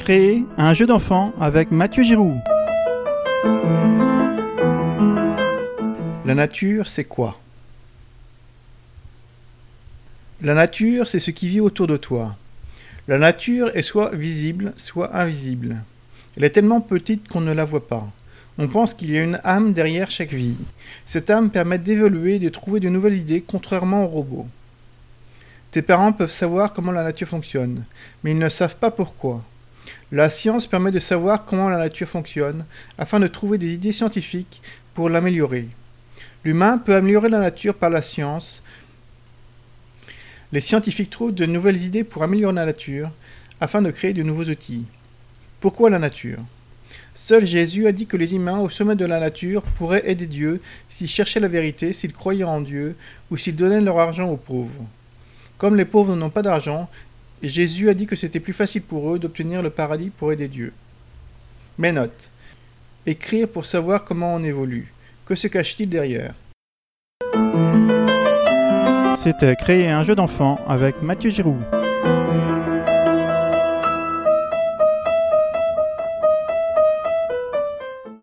Créer un jeu d'enfant avec Mathieu Giroux. La nature, c'est quoi? La nature, c'est ce qui vit autour de toi. La nature est soit visible, soit invisible. Elle est tellement petite qu'on ne la voit pas. On pense qu'il y a une âme derrière chaque vie. Cette âme permet d'évoluer et de trouver de nouvelles idées, contrairement aux robots. Tes parents peuvent savoir comment la nature fonctionne, mais ils ne savent pas pourquoi. La science permet de savoir comment la nature fonctionne, afin de trouver des idées scientifiques pour l'améliorer. L'humain peut améliorer la nature par la science. Les scientifiques trouvent de nouvelles idées pour améliorer la nature, afin de créer de nouveaux outils. Pourquoi la nature? Seul Jésus a dit que les humains au sommet de la nature pourraient aider Dieu s'ils cherchaient la vérité, s'ils croyaient en Dieu, ou s'ils donnaient leur argent aux pauvres. Comme les pauvres n'ont pas d'argent, Jésus a dit que c'était plus facile pour eux d'obtenir le paradis pour aider Dieu. Mais note, écrire pour savoir comment on évolue. Que se cache-t-il derrière? C'était Créer un jeu d'enfant avec Mathieu Giroux.